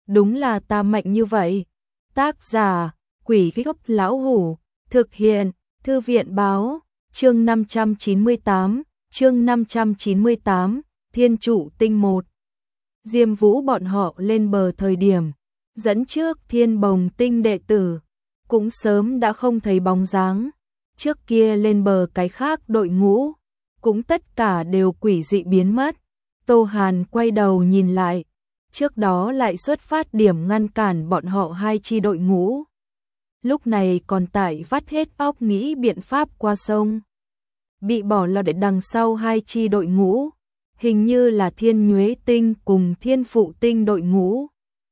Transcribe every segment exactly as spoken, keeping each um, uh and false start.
đúng là ta mạnh như vậy. Tác giả, Quỷ Gốc Lão Hủ, thực hiện, Thư viện Báo, chương năm trăm chín mươi tám, chương năm trăm chín mươi tám, Thiên Trụ Tinh một. Diêm Vũ bọn họ lên bờ thời điểm, dẫn trước Thiên Bồng Tinh đệ tử, cũng sớm đã không thấy bóng dáng. Trước kia lên bờ cái khác đội ngũ, cũng tất cả đều quỷ dị biến mất. Tô Hàn quay đầu nhìn lại, trước đó lại xuất phát điểm ngăn cản bọn họ hai chi đội ngũ. Lúc này còn tại vắt hết óc nghĩ biện pháp qua sông. Bị bỏ lọt để đằng sau hai chi đội ngũ, hình như là Thiên Nhuế Tinh cùng Thiên Phụ Tinh đội ngũ.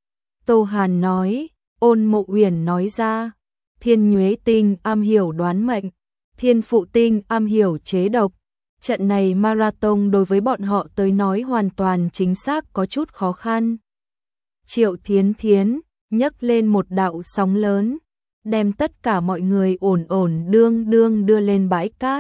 Tô Hàn nói, Ôn Mộ Uyển nói ra, Thiên Nhuế Tinh am hiểu đoán mệnh, Thiên Phụ Tinh am hiểu chế độc. Trận này marathon đối với bọn họ tới nói hoàn toàn chính xác có chút khó khăn. Triệu Thiến Thiến nhấc lên một đạo sóng lớn, đem tất cả mọi người ổn ổn đương đương đưa lên bãi cát.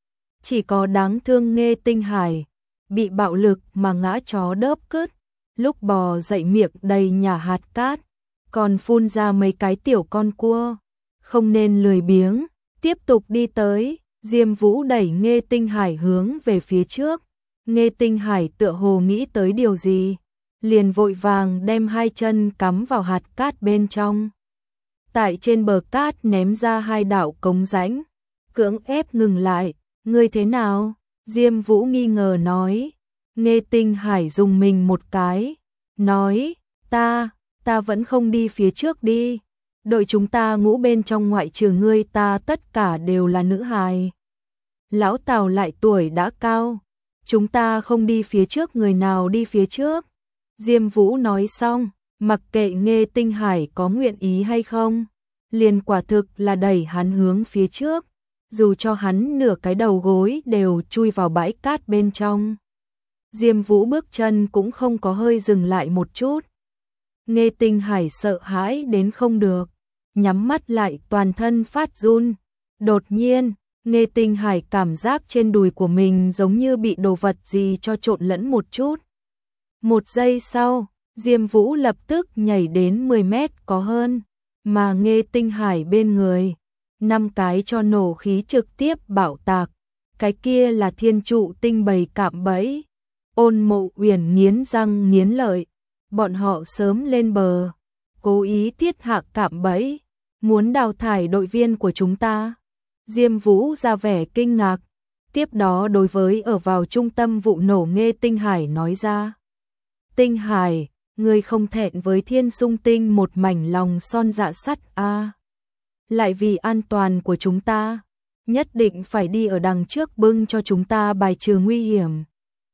Chỉ có đáng thương Nghê Tinh Hải, bị bạo lực mà ngã chó đớp cứt, lúc bò dậy miệng đầy nhả hạt cát, còn phun ra mấy cái tiểu con cua. Không nên lười biếng, tiếp tục đi tới. Diêm Vũ đẩy Nghê Tinh Hải hướng về phía trước. Nghê Tinh Hải tựa hồ nghĩ tới điều gì, liền vội vàng đem hai chân cắm vào hạt cát bên trong. Tại trên bờ cát ném ra hai đạo cống rãnh, cưỡng ép ngừng lại. Ngươi thế nào? Diêm Vũ nghi ngờ nói. Nghê Tinh Hải dùng mình một cái, nói, ta, ta vẫn không đi phía trước đi. Đội chúng ta ngũ bên trong ngoại trừ ngươi ta tất cả đều là nữ hài. Lão Tào lại tuổi đã cao, chúng ta không đi phía trước, người nào đi phía trước? Diêm Vũ nói xong, mặc kệ Nghê Tinh Hải có nguyện ý hay không, liền quả thực là đẩy hắn hướng phía trước, dù cho hắn nửa cái đầu gối đều chui vào bãi cát bên trong. Diêm Vũ bước chân cũng không có hơi dừng lại một chút. Nghê Tinh Hải sợ hãi đến không được, nhắm mắt lại toàn thân phát run. Đột nhiên, Nghê Tinh Hải cảm giác trên đùi của mình giống như bị đồ vật gì cho trộn lẫn một chút. Một giây sau, Diêm Vũ lập tức nhảy đến mười mét có hơn, mà Nghê Tinh Hải bên người, năm cái cho nổ khí trực tiếp bạo tạc. Cái kia là Thiên Trụ Tinh bầy cạm bẫy. Ôn Mộ Uyển nghiến răng nghiến lợi, bọn họ sớm lên bờ, cố ý thiết hạ cạm bẫy, muốn đào thải đội viên của chúng ta. Diêm Vũ ra vẻ kinh ngạc, tiếp đó đối với ở vào trung tâm vụ nổ Nghê Tinh Hải nói ra. Tinh Hải, ngươi không thẹn với Thiên Sung Tinh một mảnh lòng son dạ sắt a? À? Lại vì an toàn của chúng ta, nhất định phải đi ở đằng trước bưng cho chúng ta bài trừ nguy hiểm.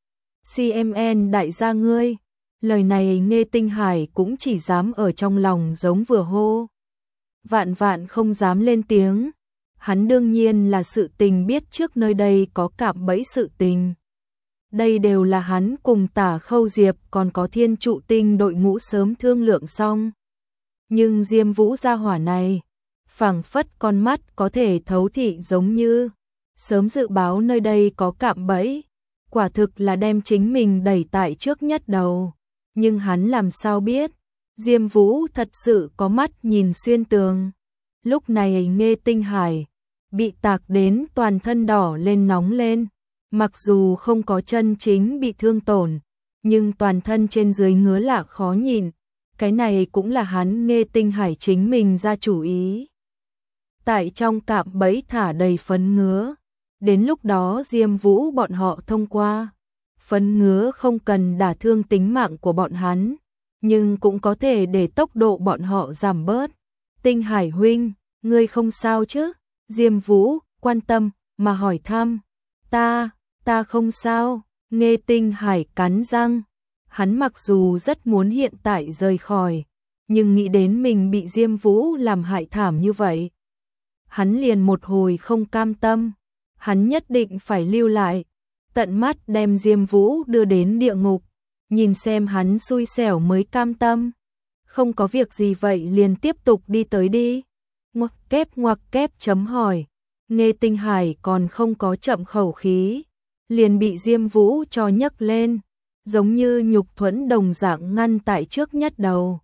xê em en đại gia ngươi, lời này Nghê Tinh Hải cũng chỉ dám ở trong lòng giống vừa hô. Vạn vạn không dám lên tiếng. Hắn đương nhiên là sự tình biết trước nơi đây có cạm bẫy sự tình. Đây đều là hắn cùng Tả Khâu Diệp còn có Thiên Trụ Tinh đội ngũ sớm thương lượng xong. Nhưng Diêm Vũ gia hỏa này, phảng phất con mắt có thể thấu thị giống như, sớm dự báo nơi đây có cạm bẫy, quả thực là đem chính mình đẩy tại trước nhất đầu. Nhưng hắn làm sao biết, Diêm Vũ thật sự có mắt nhìn xuyên tường. Lúc này Nghê Tinh Hải bị tạc đến toàn thân đỏ lên nóng lên, mặc dù không có chân chính bị thương tổn, nhưng toàn thân trên dưới ngứa lạ khó nhìn. Cái này cũng là hắn Nghê Tinh Hải chính mình ra chủ ý. Tại trong cạm bẫy thả đầy phấn ngứa, đến lúc đó Diêm Vũ bọn họ thông qua. Phấn ngứa không cần đả thương tính mạng của bọn hắn, nhưng cũng có thể để tốc độ bọn họ giảm bớt. Tinh Hải huynh, ngươi không sao chứ? Diêm Vũ quan tâm mà hỏi thăm. Ta, ta không sao. Nghê Tinh Hải cắn răng. Hắn mặc dù rất muốn hiện tại rời khỏi, nhưng nghĩ đến mình bị Diêm Vũ làm hại thảm như vậy, hắn liền một hồi không cam tâm. Hắn nhất định phải lưu lại, tận mắt đem Diêm Vũ đưa đến địa ngục, nhìn xem hắn xui xẻo mới cam tâm. Không có việc gì vậy liền tiếp tục đi tới đi. Ngoặc kép ngoặc kép chấm hỏi. Nghê Tinh Hải còn không có chậm khẩu khí, liền bị Diêm Vũ cho nhấc lên, giống như nhục thuẫn đồng dạng ngăn tại trước nhất đầu.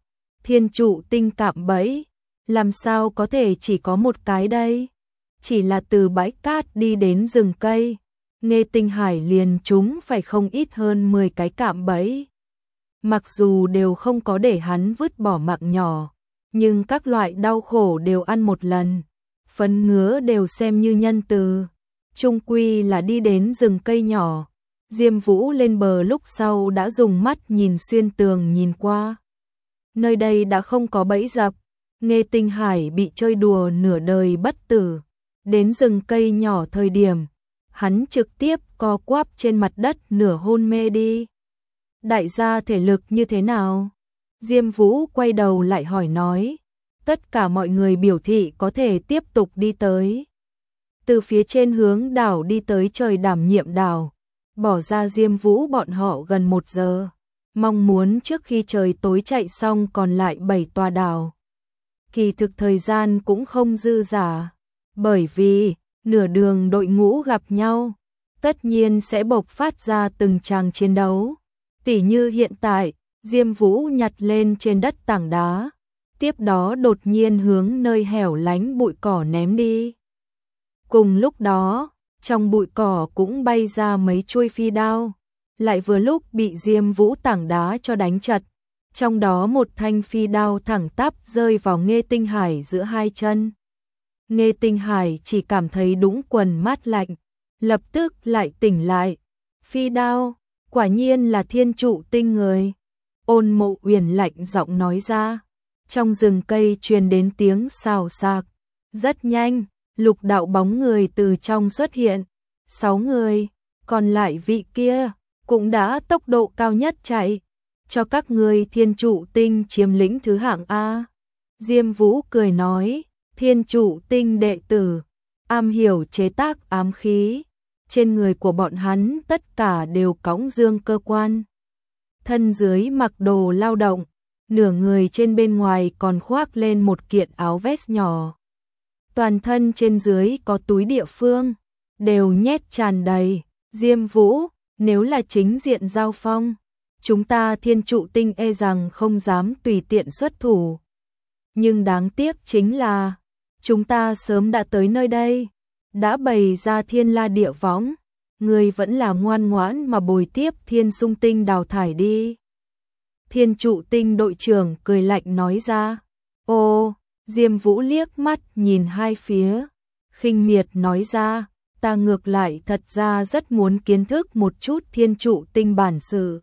Thiên trụ tinh cạm bẫy, làm sao có thể chỉ có một cái đây? Chỉ là từ bãi cát đi đến rừng cây, Nghê Tinh Hải liền trúng phải không ít hơn mười cái cạm bẫy. Mặc dù đều không có để hắn vứt bỏ mạng nhỏ, nhưng các loại đau khổ đều ăn một lần, phấn ngứa đều xem như nhân từ. Chung quy là đi đến rừng cây nhỏ, Diêm Vũ lên bờ lúc sau đã dùng mắt nhìn xuyên tường nhìn qua. Nơi đây đã không có bẫy dập, Nghê Tinh Hải bị chơi đùa nửa đời bất tử. Đến rừng cây nhỏ thời điểm, hắn trực tiếp co quắp trên mặt đất nửa hôn mê đi. Đại gia thể lực như thế nào? Diêm Vũ quay đầu lại hỏi nói. Tất cả mọi người biểu thị có thể tiếp tục đi tới. Từ phía trên hướng đảo đi tới trời đảm nhiệm đảo, bỏ ra Diêm Vũ bọn họ gần một giờ. Mong muốn trước khi trời tối chạy xong còn lại bảy tòa đảo. Kỳ thực thời gian cũng không dư dả, bởi vì nửa đường đội ngũ gặp nhau, tất nhiên sẽ bộc phát ra từng tràng chiến đấu. Tỉ như hiện tại, Diêm Vũ nhặt lên trên đất tảng đá, tiếp đó đột nhiên hướng nơi hẻo lánh bụi cỏ ném đi. Cùng lúc đó, trong bụi cỏ cũng bay ra mấy chuôi phi đao, lại vừa lúc bị Diêm Vũ tảng đá cho đánh chật. Trong đó một thanh phi đao thẳng tắp rơi vào Nghê Tinh Hải giữa hai chân. Nghê Tinh Hải chỉ cảm thấy đũng quần mát lạnh, lập tức lại tỉnh lại. Phi đao, quả nhiên là thiên trụ tinh người. Ôn Mộ Uyển lạnh giọng nói ra. Trong rừng cây truyền đến tiếng xào xạc. Rất nhanh, lục đạo bóng người từ trong xuất hiện. Sáu người, còn lại vị kia, cũng đã tốc độ cao nhất chạy. Cho các người thiên trụ tinh chiếm lĩnh thứ hạng A. Diêm Vũ cười nói, thiên trụ tinh đệ tử, am hiểu chế tác ám khí. Trên người của bọn hắn tất cả đều cõng dương cơ quan. Thân dưới mặc đồ lao động, nửa người trên bên ngoài còn khoác lên một kiện áo vest nhỏ. Toàn thân trên dưới có túi địa phương, đều nhét tràn đầy. Diêm Vũ, nếu là chính diện giao phong, chúng ta thiên trụ tinh e rằng không dám tùy tiện xuất thủ. Nhưng đáng tiếc chính là, chúng ta sớm đã tới nơi đây, đã bày ra thiên la địa võng, người vẫn là ngoan ngoãn mà bồi tiếp thiên sung tinh đào thải đi. Thiên trụ tinh đội trưởng cười lạnh nói ra. Ô, Diêm Vũ liếc mắt nhìn hai phía, khinh miệt nói ra, ta ngược lại thật ra rất muốn kiến thức một chút thiên trụ tinh bản sự.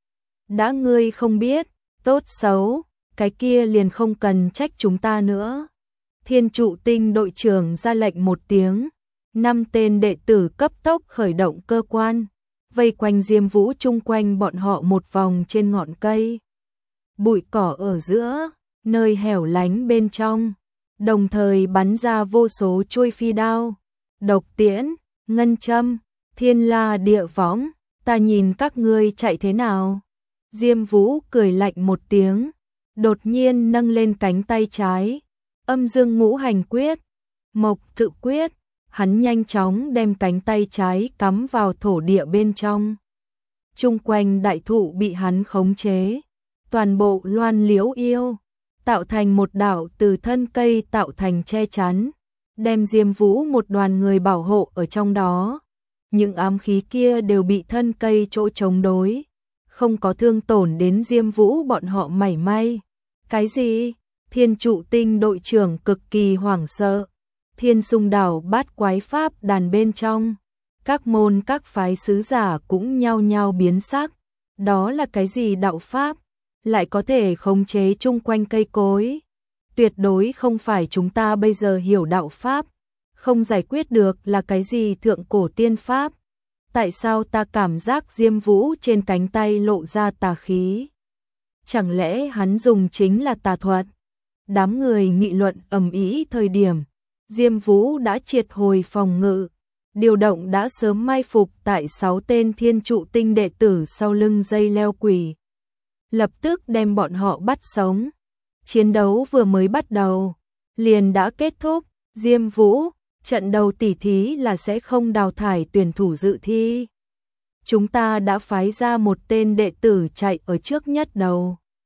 Đã ngươi không biết, tốt xấu, cái kia liền không cần trách chúng ta nữa. Thiên trụ tinh đội trưởng ra lệnh một tiếng, năm tên đệ tử cấp tốc khởi động cơ quan, vây quanh Diêm Vũ chung quanh bọn họ một vòng trên ngọn cây. Bụi cỏ ở giữa, nơi hẻo lánh bên trong, đồng thời bắn ra vô số chuôi phi đao, độc tiễn, ngân châm, thiên la địa võng, ta nhìn các ngươi chạy thế nào. Diêm Vũ cười lạnh một tiếng, đột nhiên nâng lên cánh tay trái, âm dương ngũ hành quyết, mộc tự quyết, hắn nhanh chóng đem cánh tay trái cắm vào thổ địa bên trong. Chung quanh đại thụ bị hắn khống chế, toàn bộ loan liễu yêu, tạo thành một đạo từ thân cây tạo thành che chắn, đem Diêm Vũ một đoàn người bảo hộ ở trong đó. Những ám khí kia đều bị thân cây chỗ chống đối, không có thương tổn đến Diêm Vũ bọn họ mảy may. Cái gì? Thiên trụ tinh đội trưởng cực kỳ hoảng sợ. Thiên sung đảo bát quái pháp đàn bên trong, các môn các phái sứ giả cũng nhao nhao biến sắc. Đó là cái gì đạo pháp? Lại có thể khống chế chung quanh cây cối? Tuyệt đối không phải chúng ta bây giờ hiểu đạo pháp, không giải quyết được là cái gì thượng cổ tiên pháp. Tại sao ta cảm giác Diêm Vũ trên cánh tay lộ ra tà khí? Chẳng lẽ hắn dùng chính là tà thuật? Đám người nghị luận ầm ĩ thời điểm, Diêm Vũ đã triệt hồi phòng ngự, điều động đã sớm mai phục tại sáu tên thiên trụ tinh đệ tử sau lưng dây leo quỷ. Lập tức đem bọn họ bắt sống. Chiến đấu vừa mới bắt đầu, liền đã kết thúc. Diêm Vũ, trận đầu tỉ thí là sẽ không đào thải tuyển thủ dự thi. Chúng ta đã phái ra một tên đệ tử chạy ở trước nhất đầu.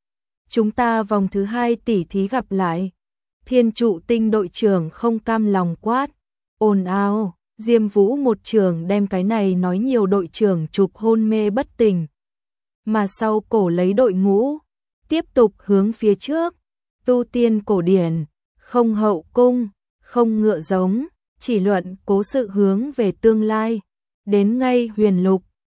chúng ta vòng thứ hai tỉ thí gặp lại. Thiên trụ tinh đội trưởng không cam lòng quát, ồn ào, Diêm Vũ một trường đem cái này nói nhiều đội trưởng chụp hôn mê bất tỉnh. Mà sau cổ lấy đội ngũ, tiếp tục hướng phía trước, tu tiên cổ điển, không hậu cung, không ngựa giống, chỉ luận cố sự hướng về tương lai, đến ngay huyền lục,